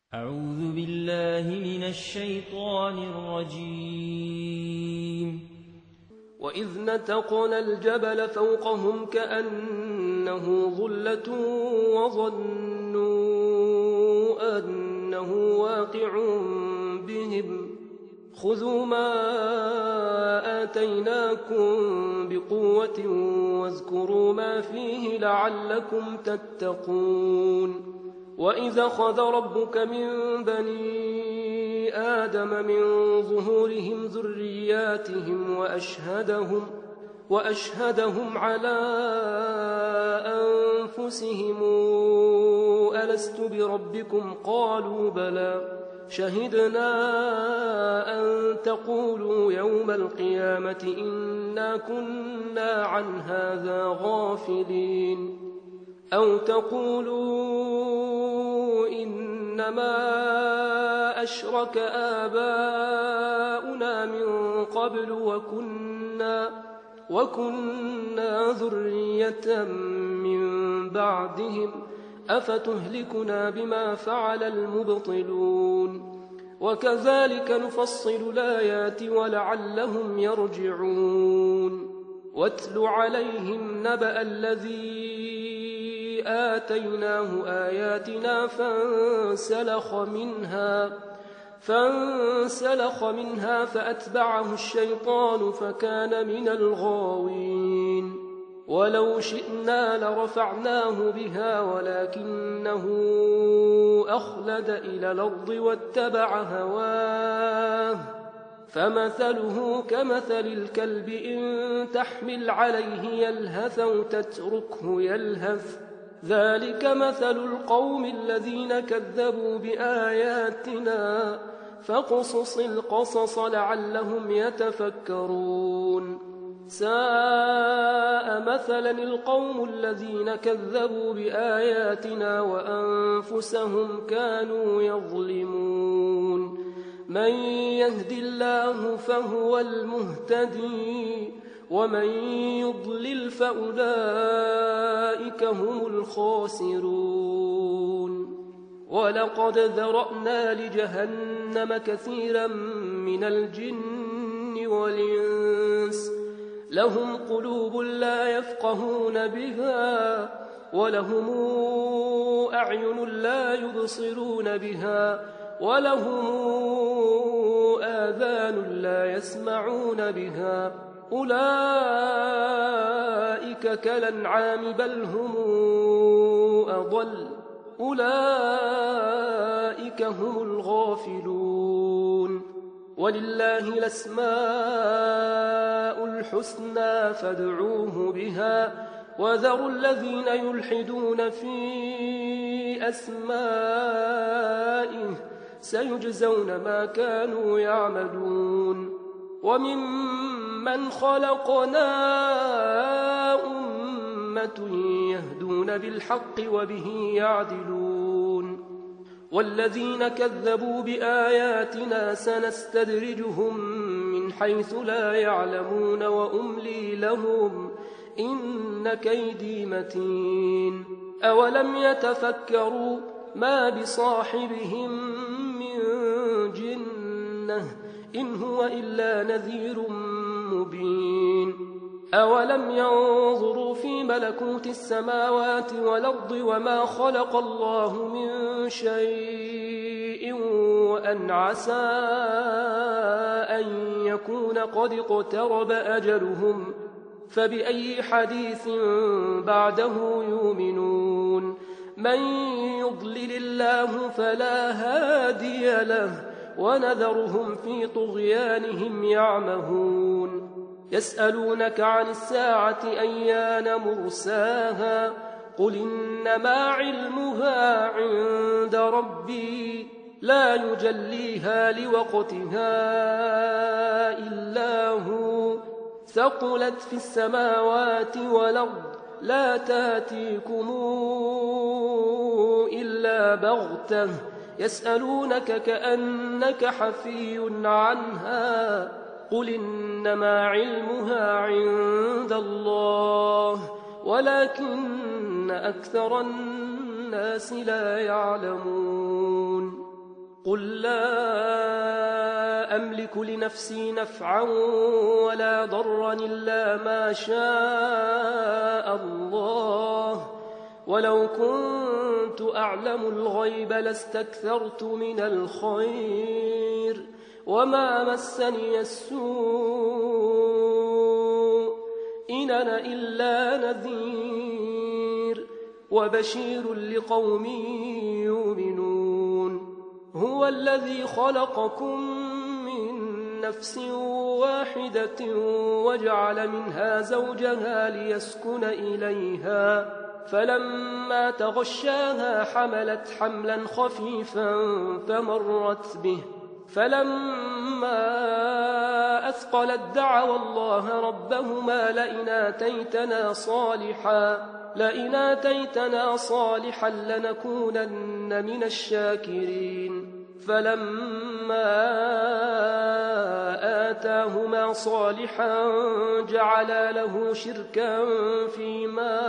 أعوذ بالله من الشيطان الرجيم. وإذ نتقنا الجبل فوقهم كأنه ظلة وظنوا أنه واقع بهم خذوا ما آتيناكم بقوة واذكروا ما فيه لعلكم تتقون. وإذا أخذ ربك من بني آدم من ظهورهم ذرياتهم وأشهدهم على أنفسهم ألست بربكم قالوا بلى شهدنا أن تقولوا يوم القيامة إنا كنا عن هذا غافلين أو تقولوا إنما أشرك آباؤنا من قبل وكنا ذرية من بعدهم أفتهلكنا بما فعل المبطلون وكذلك نفصل الآيات ولعلهم يرجعون. واتل عليهم نبأ الذي آتيناه آياتنا فانسلخ منها فأتبعه الشيطان فكان من الغاوين. ولو شئنا لرفعناه بها ولكنه أخلد إلى الأرض واتبع هواه فمثله كمثل الكلب إن تحمل عليه يلهث أو تتركه يلهث ذلك مثل القوم الذين كذبوا بآياتنا فاقصص القصص لعلهم يتفكرون. ساء مثلا القوم الذين كذبوا بآياتنا وأنفسهم كانوا يظلمون. من يهد الله فهو المهتدي ومن يضلل فأولئك هم الخاسرون. ولقد ذرأنا لجهنم كثيرا من الجن والإنس لهم قلوب لا يفقهون بها ولهم أعين لا يبصرون بها ولهم آذان لا يسمعون بها أولئك كالأنعام بل هم أضل أولئك هم الغافلون. ولله الأسماء الحسنى فادعوه بها وذروا الذين يلحدون في أسمائه سيجزون ما كانوا يعملون. وممن خلقنا أمة يهدون بالحق وبه يعدلون. والذين كذبوا بآياتنا سنستدرجهم من حيث لا يعلمون وأملي لهم إن كيدي متين. أولم يتفكروا ما بصاحبهم من جنة إن هو إلا نذير مبين. أولم ينظروا في ملكوت السماوات والأرض وما خلق الله من شيء وأن عسى أن يكون قد اقترب أجلهم فبأي حديث بعده يؤمنون. من يضلل الله فلا هادي له ونذرهم في طغيانهم يعمهون. يسألونك عن الساعة أيان مرساها قل إنما علمها عند ربي لا يجليها لوقتها إلا هو ثقلت في السماوات والأرض لا تاتيكم إلا بغتة يسألونك كأنك حفي عنها قل إنما علمها عند الله ولكن أكثر الناس لا يعلمون قل لا أملك لنفسي نفعا ولا ضرا إلا ما شاء الله، ولو كنت أعلم الغيب لاستكثرت من الخير وما مسني السوء، إن أنا إلا نذير وبشير لقوم يؤمنون. هو الذي خلقكم من نفس واحدة وجعل منها زوجها ليسكن إليها، فلما تغشاها حملت حملا خفيفا فمرت به، فلما أثقلت دعوا الله ربهما لئن آتيتنا صالحا لنكونن من الشاكرين. فلما آتاهما صالحا جعلا له شركا فيما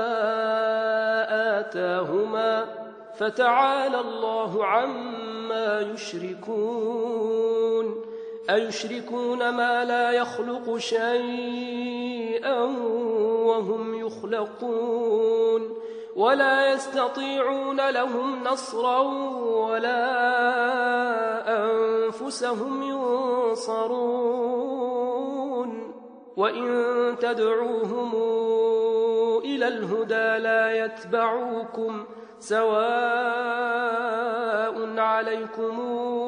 آتاهما، فتعالى الله عما يشركون. أيشركون ما لا يخلق شيئا وهم يخلقون، ولا يستطيعون لهم نصرا ولا أنفسهم ينصرون. وإن تدعوهم إلى الهدى لا يتبعوكم، سواء عليكم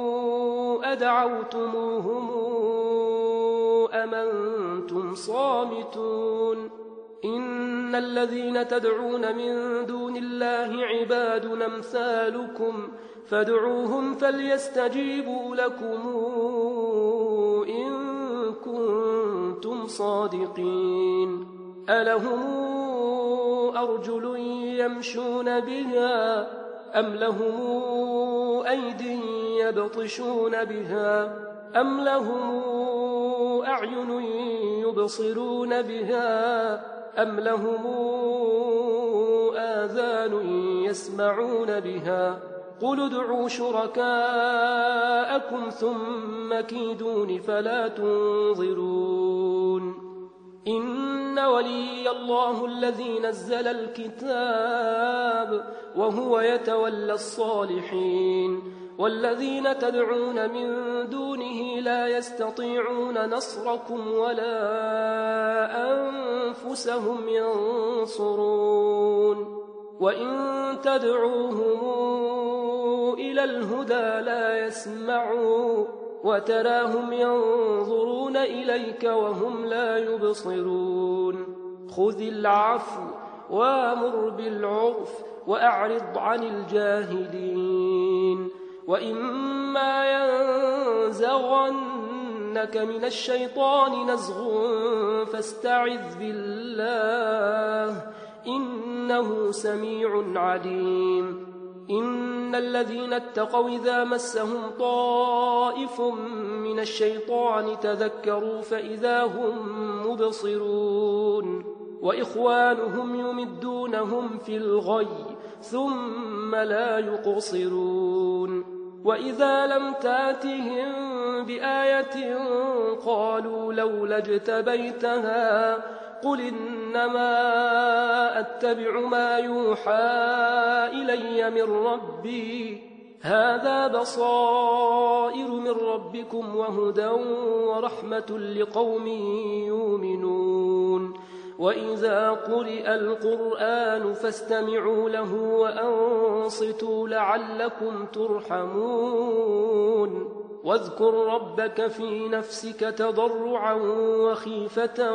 أدعوتموهم أم أنتم صامتون. إن الذين تدعون من دون الله عباد أمثالكم، فادعوهم فليستجيبوا لكم إن كنتم صادقين. ألهم أرجل يمشون بها أم لهم أيد يبطشون بها أم لهم أعين يبصرون بها أم لهم آذان يسمعون بها؟ قل ادعوا شركاءكم ثم كيدون فلا تنظرون. إن ولي الله الذي نزل الكتاب وهو يتولى الصالحين، والذين تدعون من دونه لا يستطيعون نصركم ولا أنفسهم ينصرون. وإن تدعوهم إلى الهدى لا يسمعوا، وتراهم ينظرون إليك وهم لا يبصرون. خذ العفو وامر بالعرف وأعرض عن الجاهلين. وإما ينزغنك من الشيطان نزغ فاستعذ بالله إنه سميع عليم. إن الذين اتقوا إذا مسهم طائف من الشيطان تذكروا فإذا هم مبصرون، وإخوانهم يمدونهم في الغي ثم لا يقصرون. وإذا لم تاتهم بآية قالوا لولا اجتبيتها قل إنما أتبع ما يوحى إلي من ربي، هذا بصائر من ربكم وهدى ورحمة لقوم يؤمنون. وإذا قرئ القرآن فاستمعوا له وأنصتوا لعلكم ترحمون. واذكر ربك في نفسك تضرعا وخيفة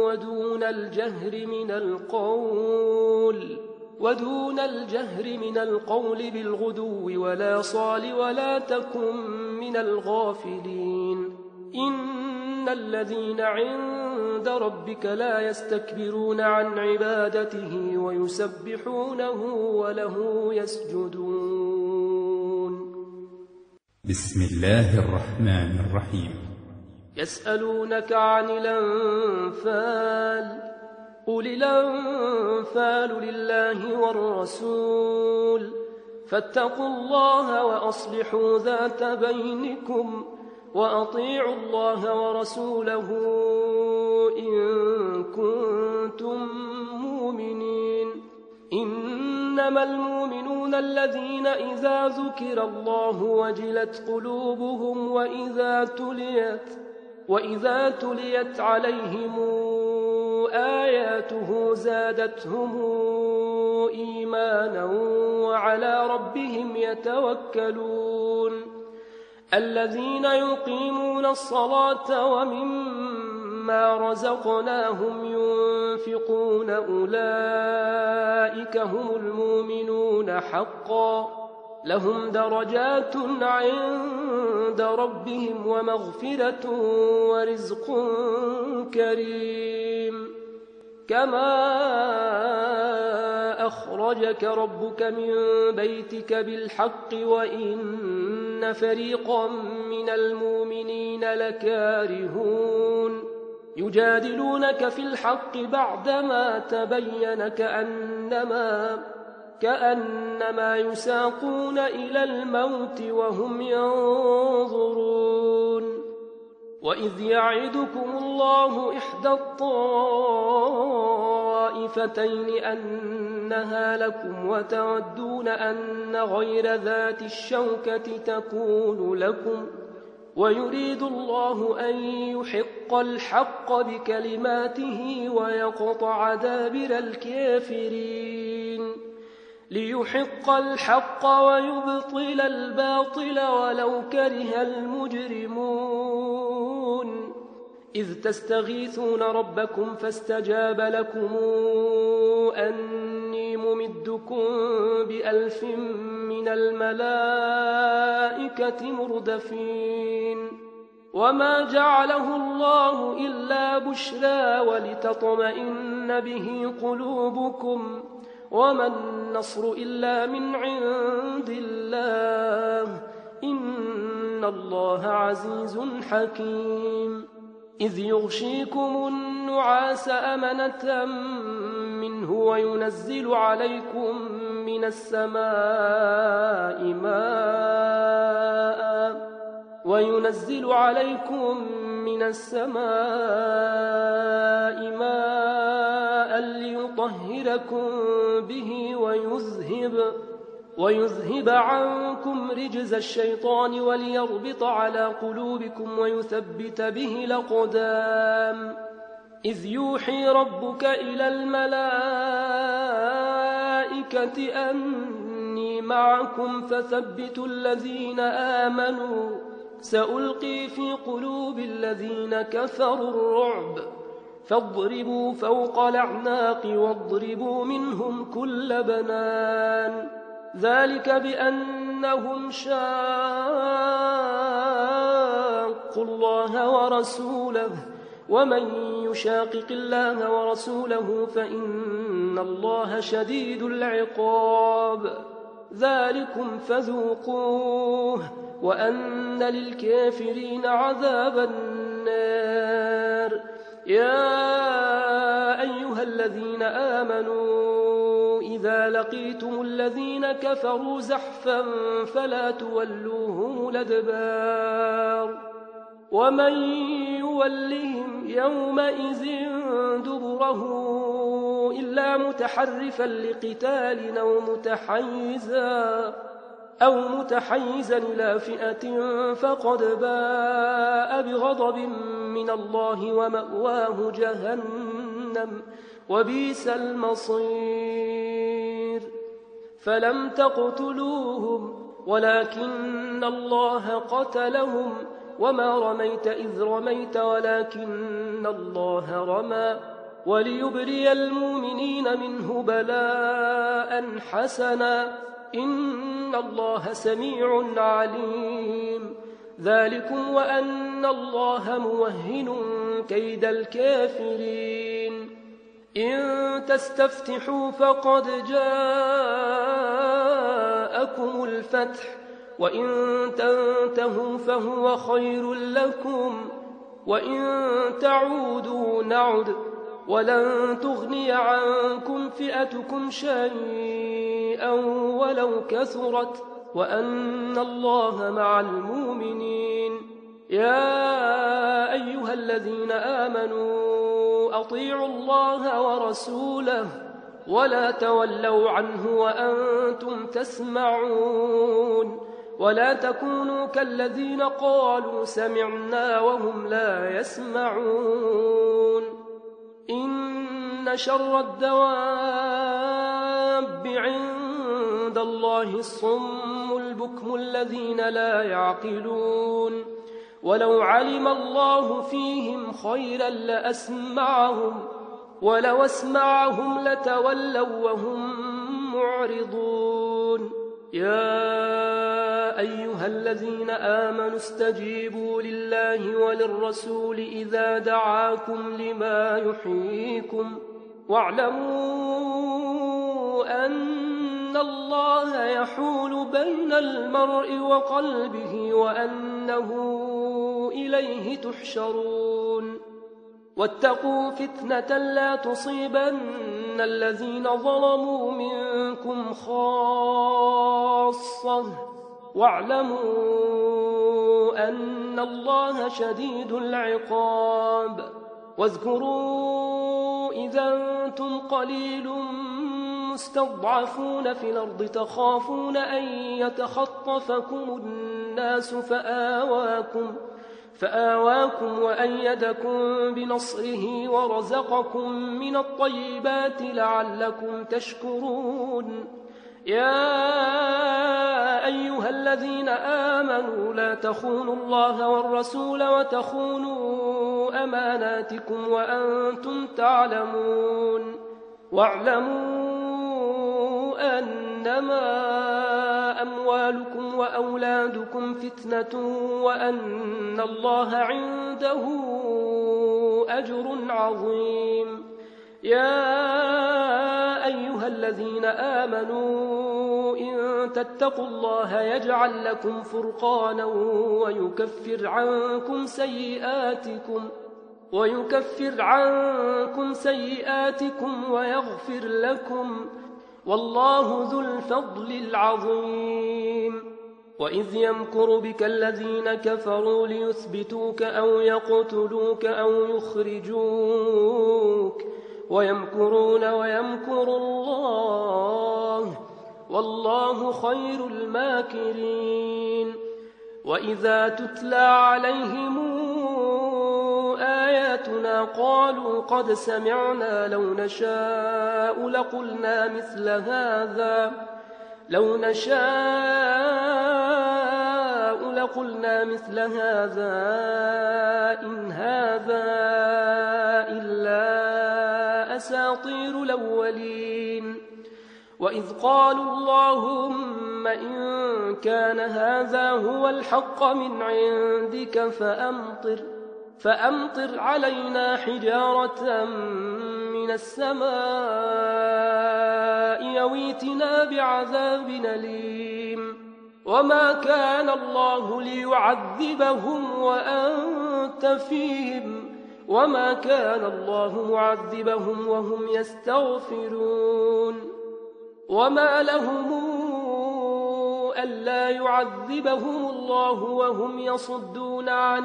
ودون الجهر من القول بالغدو ولا صال ولا تكن من الغافلين. إن الذين عند ربك لا يستكبرون عن عبادته ويسبحونه وله يسجدون. بسم الله الرحمن الرحيم. يسألونك عن الأنفال، قل الأنفال لله والرسول، فاتقوا الله وأصلحوا ذات بينكم وأطيعوا الله ورسوله إن كنتم مؤمنين. إنما المؤمنون الذين إذا ذكر الله وجلت قلوبهم وإذا تليت عليهم آياته زادتهم إيمانا وعلى ربهم يتوكلون. الذين يقيمون الصلاة ومما رزقناهم ينفقون أولئك هم المؤمنون حقا لهم درجات عند ربهم ومغفرة ورزق كريم. كما أخرجك ربك من بيتك بالحق وإن فريقا من المؤمنين لكارهون يجادلونك في الحق بعدما تبين كأنما يساقون إلى الموت وهم ينظرون. وإذ يعدكم الله إحدى الطائفتين أنها لكم وتودون أن غير ذات الشوكة تكون لكم ويريد الله أن يحق الحق بكلماته ويقطع دابر الكافرين ليحق الحق ويبطل الباطل ولو كره المجرمون. إذ تستغيثون ربكم فاستجاب لكم أني ممدكم ب1000 من الملائكة مردفين. وما جعله الله إلا بشرى ولتطمئن به قلوبكم وما النصر إلا من عند الله إن الله عزيز حكيم. إذ يغشيكم النعاس أمنة منه وينزل عليكم من السماء ماء ليطهركم به ويذهب عنكم رجز الشيطان وليربط على قلوبكم ويثبت به الأقدام. إذ يوحي ربك إلى الملائكة أني معكم فثبتوا الذين آمنوا سألقي في قلوب الذين كفروا الرعب فاضربوا فوق الأعناق واضربوا منهم كل بنان. ذلك بأنهم شاقوا الله ورسوله ومن يشاقق الله ورسوله فإن الله شديد العقاب. ذلكم فذوقوه وأن للكافرين عذاب النار. يا أيها الذين آمنوا إذا لقيتم الذين كفروا زحفا فلا تولوهم الأدبار ومن يولهم يومئذ دبره إلا متحرفا لقتال أو متحيزا إلى فئة فقد باء بغضب من الله ومأواه جهنم وبئس المصير. فلم تقتلوهم ولكن الله قتلهم وما رميت إذ رميت ولكن الله رمى وليبري المؤمنين منه بلاء حسنا إن الله سميع عليم. ذلكم وأن الله موهن كيد الكافرين. إن تستفتحوا فقد جاءكم الفتح وإن تنتهوا فهو خير لكم وإن تعودوا نعد ولن تغني عنكم فئتكم شيئا شيئا ولو كثرت وأن الله مع المؤمنين. يا أيها الذين آمنوا أطيعوا الله ورسوله ولا تولوا عنه وأنتم تسمعون ولا تكونوا كالذين قالوا سمعنا وهم لا يسمعون. إن شر الدواب عند الله الصم البكم الذين لا يعقلون. ولو علم الله فيهم خيرا لأسمعهم ولو أسمعهم لتولوا وهم معرضون. يا أيها الذين آمنوا استجيبوا لله وللرسول إذا دعاكم لما يحييكم واعلموا أن الله يحول بين المرء وقلبه وأنه إليه تحشرون. واتقوا فتنة لا تصيبن الذين ظلموا منكم خاصة واعلموا أن الله شديد العقاب. واذكروا إذا أنتم قليل مستضعفون في الأرض تخافون أن يتخطفكم الناس فآواكم وأيدكم بنصره ورزقكم من الطيبات لعلكم تشكرون. يا أيها الذين آمنوا لا تخونوا الله والرسول وتخونوا أماناتكم وأنتم تعلمون. واعلموا أنما أموالكم وأولادكم فتنة وأن الله عنده أجر عظيم. يا أيها الذين آمنوا إن تتقوا الله يجعل لكم فرقانا ويكفر عنكم سيئاتكم ويغفر لكم والله ذو الفضل العظيم. وإذ يمكر بك الذين كفروا ليثبتوك أو يقتلوك أو يخرجوك ويمكرون ويمكر الله والله خير الماكرين. وإذا تتلى عليهم آياتنا قالوا قد سمعنا لو نشاء لقلنا مثل هذا إن هذا إلا أساطير الأولين. وإذ قالوا اللهم إن كان هذا هو الحق من عندك فأمطر علينا حجارة من السماء أو ائتنا بعذاب أليم. وما كان الله ليعذبهم وأنت فيهم وما كان الله معذبهم وهم يستغفرون. وما لهم ألا يعذبهم الله وهم يصدون عن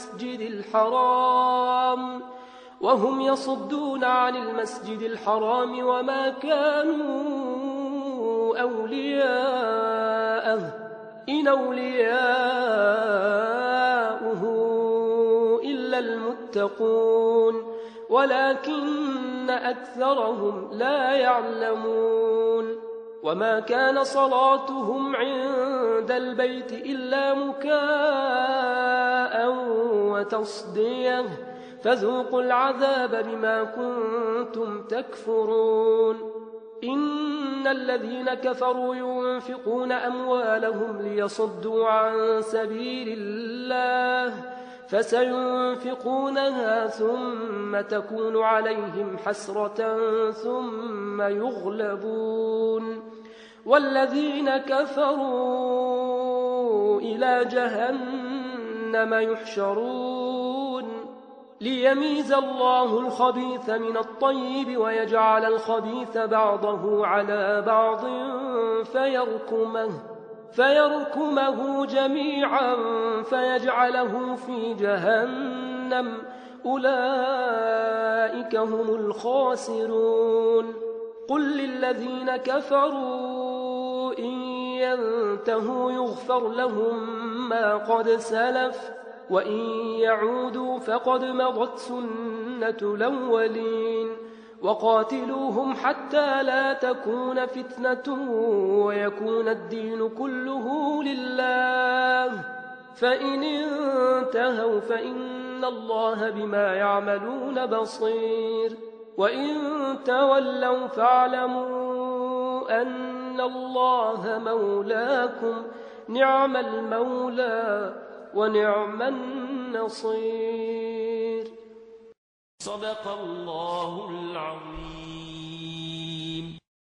المسجد الحرام وما كانوا أولياءه إن أولياؤه إلا المتقون ولكن أكثرهم لا يعلمون. وما كان صلاتهم عند البيت إلا مكاء وتصديه فذوقوا العذاب بما كنتم تكفرون. إن الذين كفروا ينفقون أموالهم ليصدوا عن سبيل الله فسينفقونها ثم تكون عليهم حسرة ثم يغلبون والذين كفروا إلى جهنم يحشرون ليميز الله الخبيث من الطيب ويجعل الخبيث بعضه على بعض فيركمه جميعا فيجعله في جهنم أولئك هم الخاسرون قل للذين كفروا إن ينتهوا يغفر لهم ما قد سلف وإن يعودوا فقد مضت سنة الأولين وقاتلوهم حتى لا تكون فتنة ويكون الدين كله لله فإن انتهوا فإن الله بما يعملون بصير وإن تولوا فاعلموا أن الله مولاكم نعم المولى ونعم النصير. صدق الله العظيم.